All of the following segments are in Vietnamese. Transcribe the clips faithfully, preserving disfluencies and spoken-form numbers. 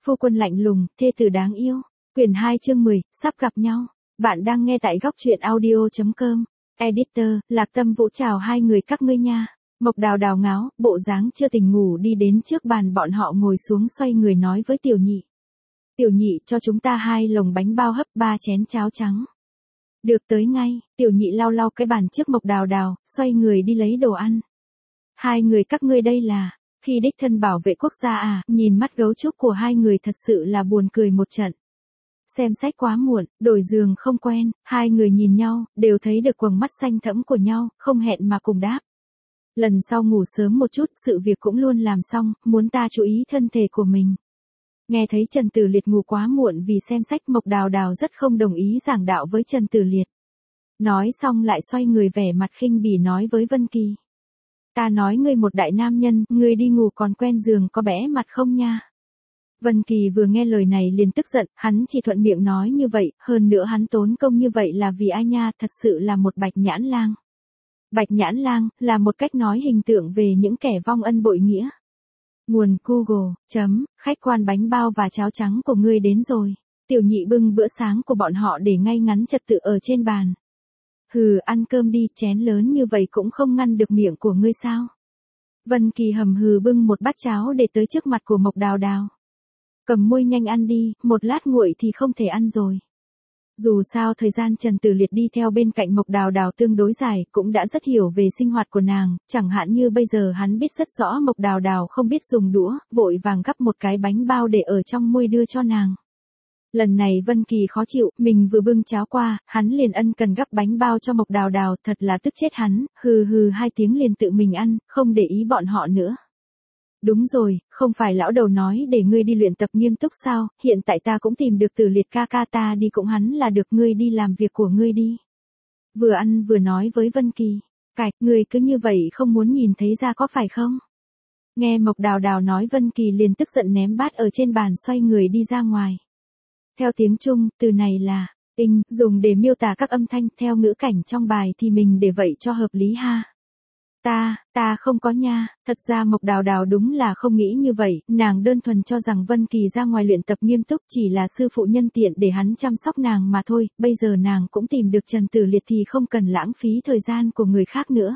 Phu quân lạnh lùng, thê tử đáng yêu. Quyển hai chương mười, sắp gặp nhau. Bạn đang nghe tại góc truyện audio chấm com. Editor, Lạc Tâm Vũ chào hai người các ngươi nha. Mộc Đào Đào ngáo, bộ dáng chưa tỉnh ngủ đi đến trước bàn bọn họ ngồi xuống xoay người nói với Tiểu Nhị. Tiểu Nhị cho chúng ta hai lồng bánh bao hấp ba chén cháo trắng. Được tới ngay, Tiểu Nhị lau lau cái bàn trước Mộc Đào Đào, xoay người đi lấy đồ ăn. Hai người các ngươi đây là, khi đích thân bảo vệ quốc gia à, nhìn mắt gấu trúc của hai người thật sự là buồn cười một trận. Xem sách quá muộn, đổi giường không quen, hai người nhìn nhau, đều thấy được quầng mắt xanh thẫm của nhau, không hẹn mà cùng đáp. Lần sau ngủ sớm một chút, sự việc cũng luôn làm xong, muốn ta chú ý thân thể của mình. Nghe thấy Trần Tử Liệt ngủ quá muộn vì xem sách, Mộc Đào Đào rất không đồng ý giảng đạo với Trần Tử Liệt. Nói xong lại xoay người vẻ mặt khinh bỉ nói với Vân Kỳ. Ta nói ngươi một đại nam nhân, ngươi đi ngủ còn quen giường có bẽ mặt không nha. Vân Kỳ vừa nghe lời này liền tức giận, hắn chỉ thuận miệng nói như vậy, hơn nữa hắn tốn công như vậy là vì ai nha, thật sự là một bạch nhãn lang. Bạch nhãn lang, là một cách nói hình tượng về những kẻ vong ân bội nghĩa. Nguồn Google, chấm, khách quan bánh bao và cháo trắng của ngươi đến rồi. Tiểu Nhị bưng bữa sáng của bọn họ để ngay ngắn trật tự ở trên bàn. Hừ, ăn cơm đi, chén lớn như vậy cũng không ngăn được miệng của ngươi sao? Vân Kỳ hầm hừ bưng một bát cháo để tới trước mặt của Mộc Đào Đào. Cầm môi nhanh ăn đi, một lát nguội thì không thể ăn rồi. Dù sao thời gian Trần Tử Liệt đi theo bên cạnh Mộc Đào Đào tương đối dài, cũng đã rất hiểu về sinh hoạt của nàng, chẳng hạn như bây giờ hắn biết rất rõ Mộc Đào Đào không biết dùng đũa, vội vàng gắp một cái bánh bao để ở trong môi đưa cho nàng. Lần này Vân Kỳ khó chịu, mình vừa bưng cháo qua, hắn liền ân cần gắp bánh bao cho Mộc Đào Đào, thật là tức chết hắn, hừ hừ hai tiếng liền tự mình ăn, không để ý bọn họ nữa. Đúng rồi, không phải lão đầu nói để ngươi đi luyện tập nghiêm túc sao, hiện tại ta cũng tìm được Tử Liệt ca ca, ta đi cũng hắn là được, ngươi đi làm việc của ngươi đi. Vừa ăn vừa nói với Vân Kỳ, cạch, ngươi cứ như vậy không muốn nhìn thấy ra có phải không? Nghe Mộc Đào Đào nói Vân Kỳ liền tức giận ném bát ở trên bàn xoay người đi ra ngoài. Theo tiếng Trung, từ này là, inh, dùng để miêu tả các âm thanh, theo ngữ cảnh trong bài thì mình để vậy cho hợp lý ha. Ta, ta không có nha, thật ra Mộc Đào Đào đúng là không nghĩ như vậy, nàng đơn thuần cho rằng Vân Kỳ ra ngoài luyện tập nghiêm túc chỉ là sư phụ nhân tiện để hắn chăm sóc nàng mà thôi, bây giờ nàng cũng tìm được Trần Tử Liệt thì không cần lãng phí thời gian của người khác nữa.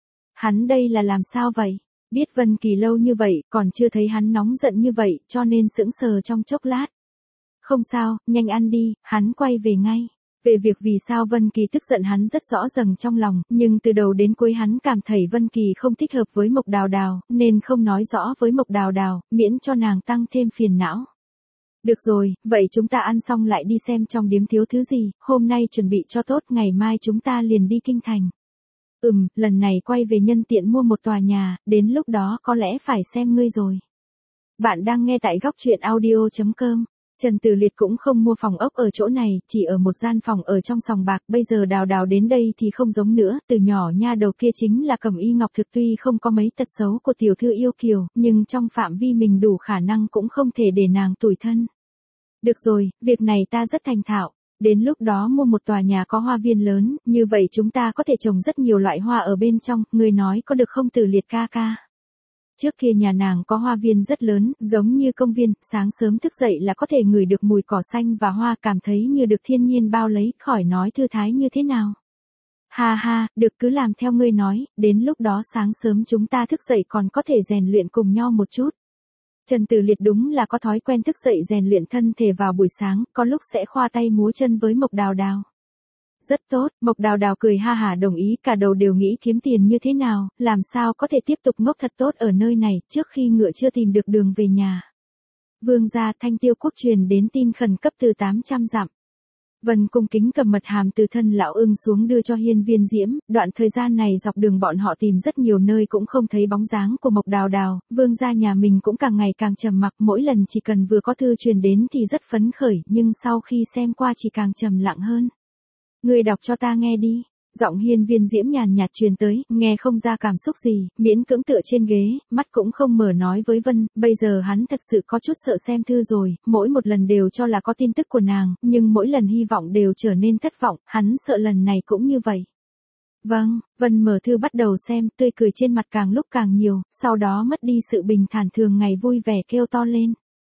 Hắn đây là làm sao vậy? Biết Vân Kỳ lâu như vậy, còn chưa thấy hắn nóng giận như vậy, cho nên sững sờ trong chốc lát. Không sao, nhanh ăn đi, hắn quay về ngay. Về việc vì sao Vân Kỳ tức giận hắn rất rõ ràng trong lòng, nhưng từ đầu đến cuối hắn cảm thấy Vân Kỳ không thích hợp với Mộc Đào Đào, nên không nói rõ với Mộc Đào Đào, miễn cho nàng tăng thêm phiền não. Được rồi, vậy chúng ta ăn xong lại đi xem trong điếm thiếu thứ gì, hôm nay chuẩn bị cho tốt, ngày mai chúng ta liền đi kinh thành. Ừm, lần này quay về nhân tiện mua một tòa nhà, đến lúc đó có lẽ phải xem ngươi rồi. Bạn đang nghe tại góc truyện audio chấm com. Trần Tử Liệt cũng không mua phòng ốc ở chỗ này, chỉ ở một gian phòng ở trong sòng bạc, bây giờ Đào Đào đến đây thì không giống nữa, từ nhỏ nha đầu kia chính là Cẩm Y Ngọc Thực, tuy không có mấy tật xấu của tiểu thư yêu kiều, nhưng trong phạm vi mình đủ khả năng cũng không thể để nàng tủi thân. Được rồi, việc này ta rất thành thạo, đến lúc đó mua một tòa nhà có hoa viên lớn, như vậy chúng ta có thể trồng rất nhiều loại hoa ở bên trong, ngươi nói có được không Tử Liệt ca ca? Trước kia nhà nàng có hoa viên rất lớn, giống như công viên, sáng sớm thức dậy là có thể ngửi được mùi cỏ xanh và hoa, cảm thấy như được thiên nhiên bao lấy, khỏi nói thư thái như thế nào. Ha ha, được, cứ làm theo ngươi nói, đến lúc đó sáng sớm chúng ta thức dậy còn có thể rèn luyện cùng nhau một chút. Trần Tử Liệt đúng là có thói quen thức dậy rèn luyện thân thể vào buổi sáng, có lúc sẽ khoa tay múa chân với Mộc Đào Đào. Rất tốt, Mộc Đào Đào cười ha hả đồng ý, cả đầu đều nghĩ kiếm tiền như thế nào, làm sao có thể tiếp tục ngốc thật tốt ở nơi này, trước khi ngựa chưa tìm được đường về nhà. Vương gia, Thanh Tiêu quốc truyền đến tin khẩn cấp từ tám trăm dặm. Vân cung kính cầm mật hàm từ thân lão ưng xuống đưa cho Hiên Viên Diễm, đoạn thời gian này dọc đường bọn họ tìm rất nhiều nơi cũng không thấy bóng dáng của Mộc Đào Đào, vương gia nhà mình cũng càng ngày càng trầm mặc, mỗi lần chỉ cần vừa có thư truyền đến thì rất phấn khởi, nhưng sau khi xem qua chỉ càng trầm lặng hơn. Ngươi đọc cho ta nghe đi. Giọng Hiên Viên Diễm nhàn nhạt truyền tới, nghe không ra cảm xúc gì, miễn cưỡng tựa trên ghế, mắt cũng không mở nói với Vân, bây giờ hắn thật sự có chút sợ xem thư rồi, mỗi một lần đều cho là có tin tức của nàng, nhưng mỗi lần hy vọng đều trở nên thất vọng, hắn sợ lần này cũng như vậy. Vâng, Vân mở thư bắt đầu xem, tươi cười trên mặt càng lúc càng nhiều, sau đó mất đi sự bình thản thường ngày, vui vẻ kêu to lên.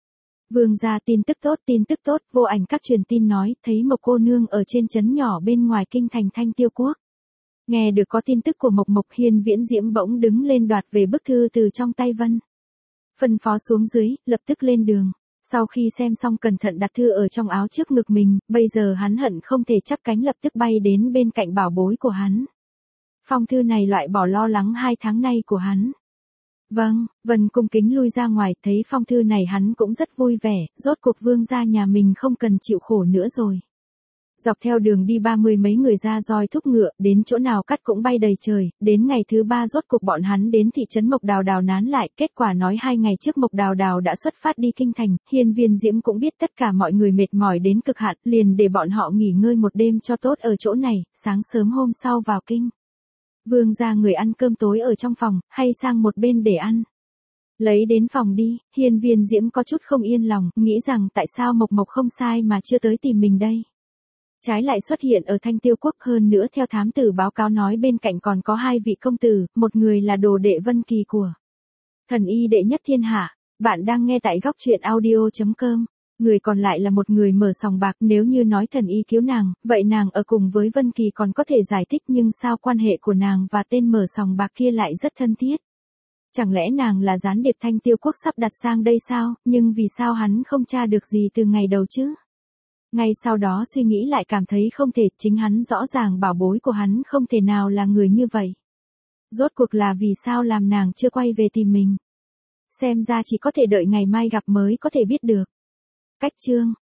Vương gia tin tức tốt, tin tức tốt, vô ảnh các truyền tin nói, thấy Mộc cô nương ở trên trấn nhỏ bên ngoài kinh thành Thanh Tiêu Quốc. Nghe được có tin tức của Mộc Mộc, Hiên Viễn Diễm bỗng đứng lên đoạt về bức thư từ trong tay Vân. Phân phó xuống dưới, lập tức lên đường. Sau khi xem xong cẩn thận đặt thư ở trong áo trước ngực mình, bây giờ hắn hận không thể chắp cánh lập tức bay đến bên cạnh bảo bối của hắn. Phong thư này loại bỏ lo lắng hai tháng nay của hắn. Vâng, Vân cung kính lui ra ngoài, thấy phong thư này hắn cũng rất vui vẻ, rốt cuộc vương gia nhà mình không cần chịu khổ nữa rồi. Dọc theo đường đi ba mươi mấy người ra roi thúc ngựa, đến chỗ nào cắt cũng bay đầy trời, đến ngày thứ ba rốt cuộc bọn hắn đến thị trấn Mộc Đào Đào nán lại, kết quả nói hai ngày trước Mộc Đào Đào đã xuất phát đi kinh thành, Hiên Viên Diễm cũng biết tất cả mọi người mệt mỏi đến cực hạn, liền để bọn họ nghỉ ngơi một đêm cho tốt ở chỗ này, sáng sớm hôm sau vào kinh. Vương gia người ăn cơm tối ở trong phòng, hay sang một bên để ăn. Lấy đến phòng đi, Hiên Viên Diễm có chút không yên lòng, nghĩ rằng tại sao Mộc Mộc không sai mà chưa tới tìm mình đây. Trái lại xuất hiện ở Thanh Tiêu Quốc, hơn nữa theo thám tử báo cáo nói bên cạnh còn có hai vị công tử, một người là đồ đệ Vân Kỳ của thần y đệ nhất thiên hạ. Bạn đang nghe tại góc truyện audio chấm com. Người còn lại là một người mở sòng bạc, nếu như nói thần y cứu nàng, vậy nàng ở cùng với Vân Kỳ còn có thể giải thích, nhưng sao quan hệ của nàng và tên mở sòng bạc kia lại rất thân thiết. Chẳng lẽ nàng là gián điệp Thanh Tiêu Quốc sắp đặt sang đây sao, nhưng vì sao hắn không tra được gì từ ngày đầu chứ? Ngay sau đó suy nghĩ lại cảm thấy không thể, chính hắn rõ ràng bảo bối của hắn không thể nào là người như vậy. Rốt cuộc là vì sao làm nàng chưa quay về tìm mình? Xem ra chỉ có thể đợi ngày mai gặp mới có thể biết được. Cách chương